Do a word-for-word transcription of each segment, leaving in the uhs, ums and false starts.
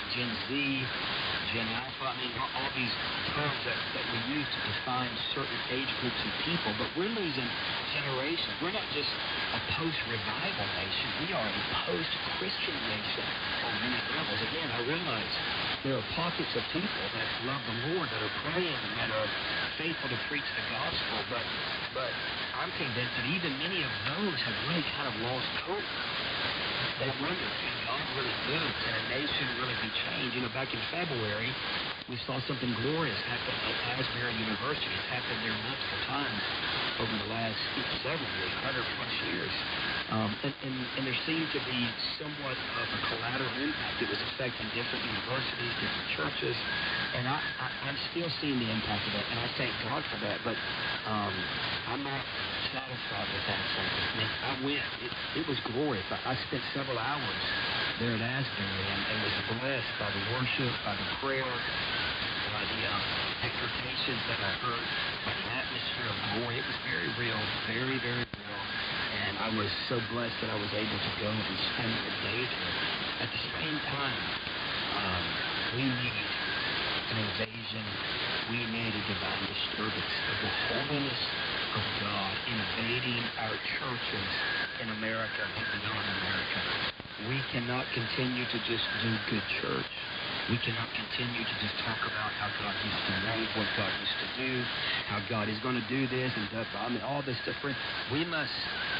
Gen Z, Gen Alpha. I mean, all, all these terms that, that we use to define certain age groups of people, but we're losing generations. We're not just a post-revival nation. We are a post-Christian nation on many levels. Again, I realize there are pockets of people that love the Lord, that are praying, and that are faithful to preach the gospel, but but I'm convinced that even many of those have really kind of lost hope. They wonder, can God really move? Can a nation really be changed? You know, back in February, we saw something glorious happen at Asbury University. It's happened there multiple times over the last several years, one hundred plus years. Um, and, and, and there seemed to be somewhat of a collateral impact. It was affecting different universities, different churches, and I, I, I'm still seeing the impact of that, and I thank God for that, but um, I'm not satisfied with that. So I, mean, I went. It, it was glorious. I, I spent several hours there at Asbury and, and was blessed by the worship, by the prayer, by the um, exhortations that I heard, by the atmosphere of glory. It was very real, very, very real. And I was so blessed that I was able to go and spend the day there. At the same time, um, we need an invasion. We need a divine disturbance of the holiness of God invading our churches in America and beyond America. We cannot continue to just do good church. We cannot continue to just talk about how God used to move, what God used to do, how God is going to do this and that. I mean, all this stuff. We must,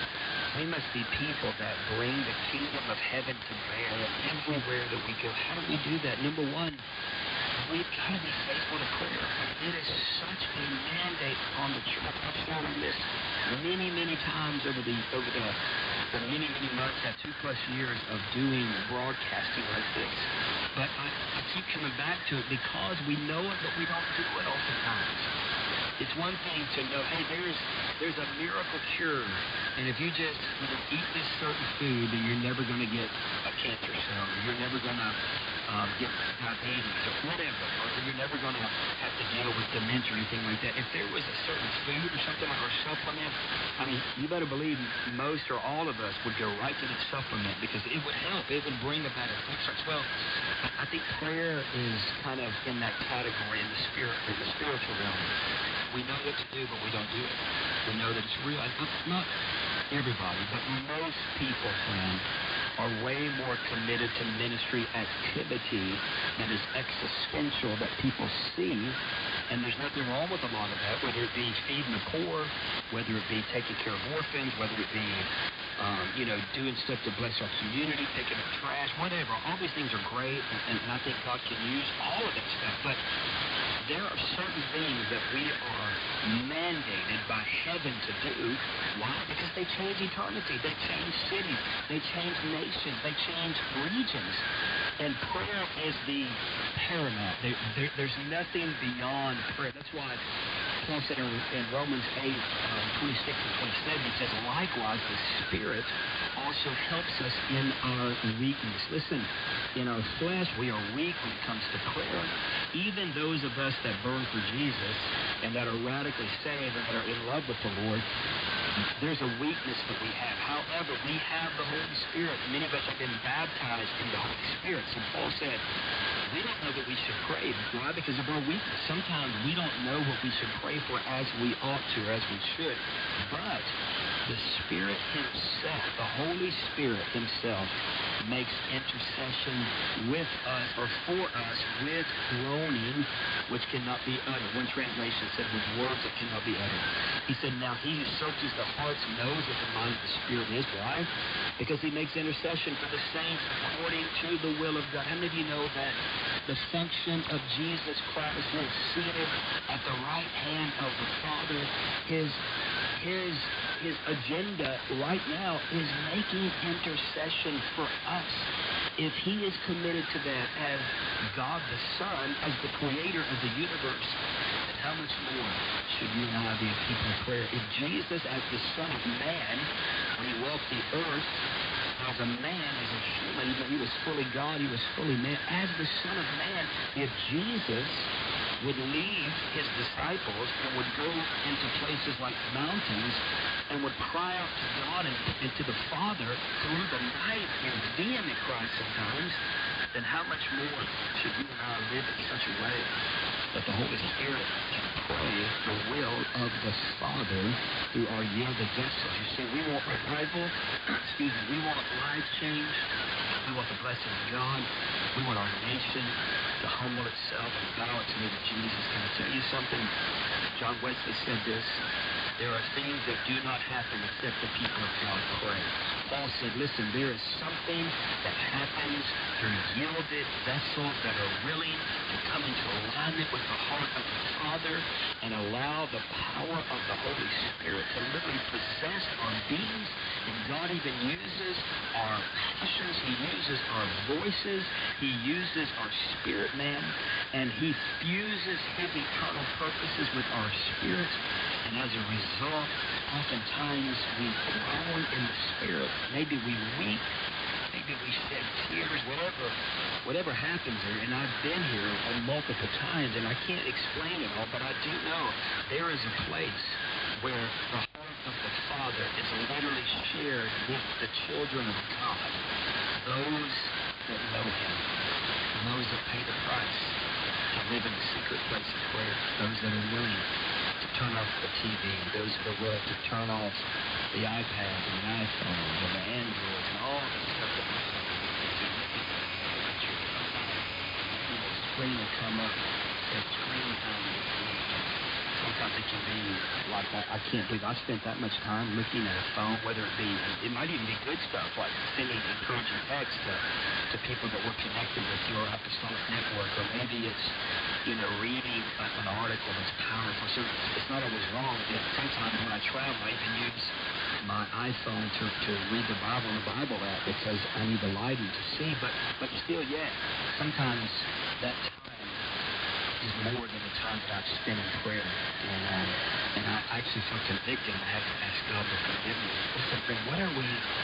we must be people that bring the kingdom of heaven to bear everywhere that we go. How do we do that? Number one, we've got to be faithful to prayer. It is such a mandate on the church. I've shared this many, many times over the over the, the many, many months, that two plus years of doing broadcasting like this. But I, I keep coming back to it because we know it, but we don't do it oftentimes. It's one thing to know, hey, there's there's a miracle cure, and if you just you know, eat this certain food, then you're never going to get a cancer cell, or you're never going to um, get diabetes, or whatever, or you're never going to have to deal with dementia or anything like that. If there was a certain food or something like or supplement, I mean, you better believe most or all of us would go right to the supplement because it would help. It would bring about a difference. Well, I think prayer is kind of in that category in the spirit, in the spiritual realm. We know what to do, but we don't do it. We know that it's real. Not everybody, but most people, friend, are way more committed to ministry activity that is existential that people see. And there's nothing wrong with a lot of that, whether it be feeding the poor, whether it be taking care of orphans, whether it be, um, you know, doing stuff to bless our community, picking up trash, whatever. All these things are great, and, and I think God can use all of that stuff. But there are certain things that we are mandated by heaven to do. Why? Because they change eternity. They change cities. They change nations. They change regions. And prayer is the paramount. There, there, there's nothing beyond prayer. That's why Paul said in, in Romans eight, um, twenty-six and twenty-seven, he says, likewise, the Spirit also helps us in our weakness. Listen, in our flesh, we are weak when it comes to prayer. Even those of us that burn for Jesus and that are radically saved and that are in love with the Lord, there's a weakness that we have. However, we have the Holy Spirit. Many of us have been baptized in the Holy Spirit. So Paul said, we don't know that we should pray. Why? Because of our weakness. Sometimes we don't know what we should pray for as we ought to, or as we should. But the Spirit Himself, the Holy Spirit Himself, makes intercession with us, or for us, with groaning, which cannot be uttered. One translation said, with words that cannot be uttered. He said, now He who searches the hearts knows what the mind of the Spirit is. Why? Because He makes intercession for the saints according to the will of God. How many of you know that the function of Jesus Christ, who is seated at the right hand of the Father, His His His agenda right now is making intercession for us. If He is committed to that as God the Son, as the creator of the universe, then how much more should you and I be a people of prayer? If Jesus, as the Son of Man, when He walked the earth, as a man, as a human, even He was fully God, He was fully man, as the Son of Man, if Jesus would leave His disciples and would go into places like mountains and would cry out to God and, and to the Father through the night in vehement cries sometimes, then how much more should you and I live in such a way that the Holy Spirit can pray the will of the Father through our yielded vessels? You see, we want revival. Excuse me. We want life change. We want the blessing of God. We want our nation to humble itself and bow its knee to Jesus. Can I tell you something? John Wesley said this: there are things that do not happen except the people of God pray. Paul said, listen, there is something that happens through yielded vessels that are willing to come into alignment with the heart of the Father and allow the power of the Holy Spirit to literally possess our beings. And God even uses our passions. He uses our voices. He uses our spirit man. And He fuses His eternal purposes with our spirits. And as a result, oftentimes we groan in the Spirit. Maybe we weep. Maybe we shed tears. Whatever, whatever happens here. And I've been here multiple times, and I can't explain it all, but I do know there is a place where the heart of the Father is literally shared with the children of God, those that know Him, those that pay the price to live in the secret place of prayer, those that are willing to turn off the T V, those that are willing to turn off the iPad and the iPhone and the Android and all the stuff that we're the screen will come up, the screen time will be. Sometimes it can be like that. I can't believe I spent that much time looking at a phone, whether it be, it might even be good stuff, like sending encouraging texts to, to people that we're connected with through our apostolic network, or maybe it's, you know, reading an article that's powerful. So it's not always wrong. At sometimes when I travel, I even use my iPhone to, to read the Bible in the Bible app because I need the lighting to see. But but still, yeah, sometimes that time is more than the time that I've spent in prayer. And um, and I actually feel convicted. I have to ask God to forgive me. Listen, friend, what are we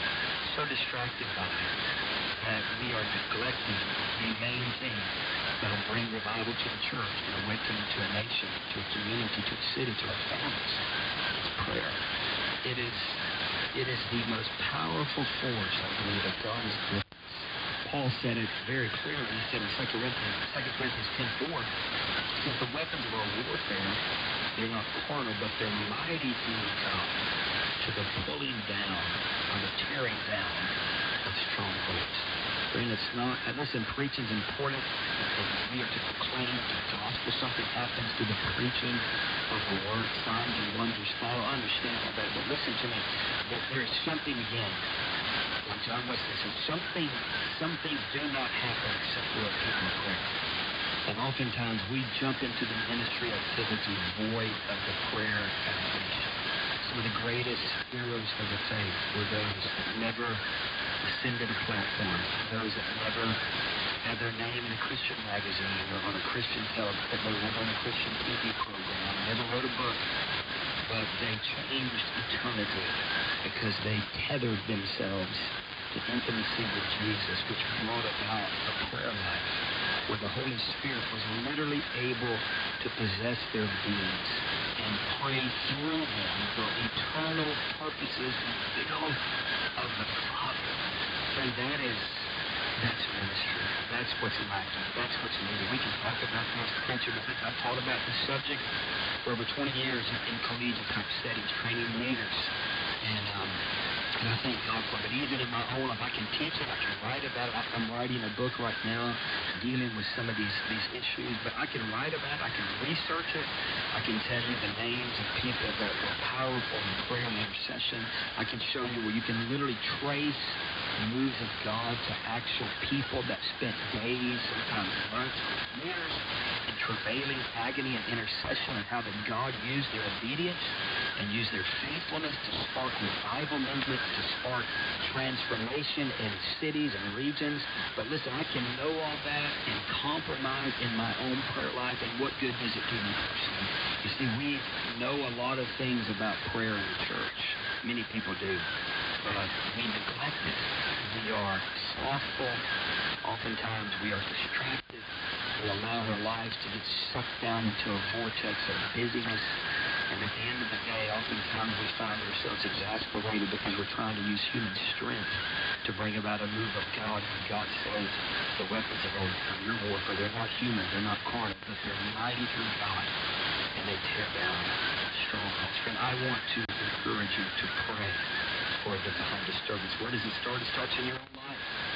so distracted by that we are neglecting the main thing that'll bring revival to the church, and awakening to a nation, to a community, to a city, to our families? It's prayer. It is, it is the most powerful force, I believe, that God has given us. Paul said it very clearly. He said in Second Corinthians ten four, he says, the weapons of our warfare, they're not carnal, but they're mighty through God to the pulling down or the tearing down of strongholds. Friend, it's not, and listen, preaching is important. We are to proclaim the gospel. Something happens through the preaching of the word. Signs and wonders follow. I understand all that, but listen to me. There is something again. Like John Wesley said, something, some things do not happen except for a people of prayer. And oftentimes we jump into the ministry activity void of the prayer foundation. Some of the greatest heroes of the faith were those that never ascended a platform, those that never had their name in a Christian magazine or on a Christian television, that they were on a Christian T V program, never wrote a book, but they changed eternity because they tethered themselves to intimacy with Jesus, which brought about a prayer life where the Holy Spirit was literally able to possess their beings and pray through them the eternal purposes and will of the Father. And that is, that's ministry. That's what's lacking. That's what's needed. We can talk about this, preacher, but I've taught about this subject for over twenty years in, in collegiate type settings, training leaders. And, um, and I thank God for it. But even in my own life, I can teach it, I can write about it. I'm writing a book right now dealing with some of these, these issues, but I can write about it, I can research it, I can tell you the names of people that were powerful in prayer and intercession. I can show you where you can literally trace moves of God to actual people that spent days, sometimes months, years in travailing agony and intercession, and how that God used their obedience and used their faithfulness to spark revival movement, to spark transformation in cities and regions. But listen, I can know all that and compromise in my own prayer life, and what good does it do me personally? You see, we know a lot of things about prayer in the church. Many people do. But we neglect it. We are slothful. Oftentimes we are distracted. We allow our lives to get sucked down into a vortex of busyness. And at the end of the day, oftentimes we find ourselves exasperated because we're trying to use human strength to bring about a move of God. And God says the weapons of, of your warfare, they're not human, they're not carnal, but they're mighty through God. And they tear down strongholds. Friend, I want to encourage you to pray for a divine disturbance. Where does it start? It starts in your own life.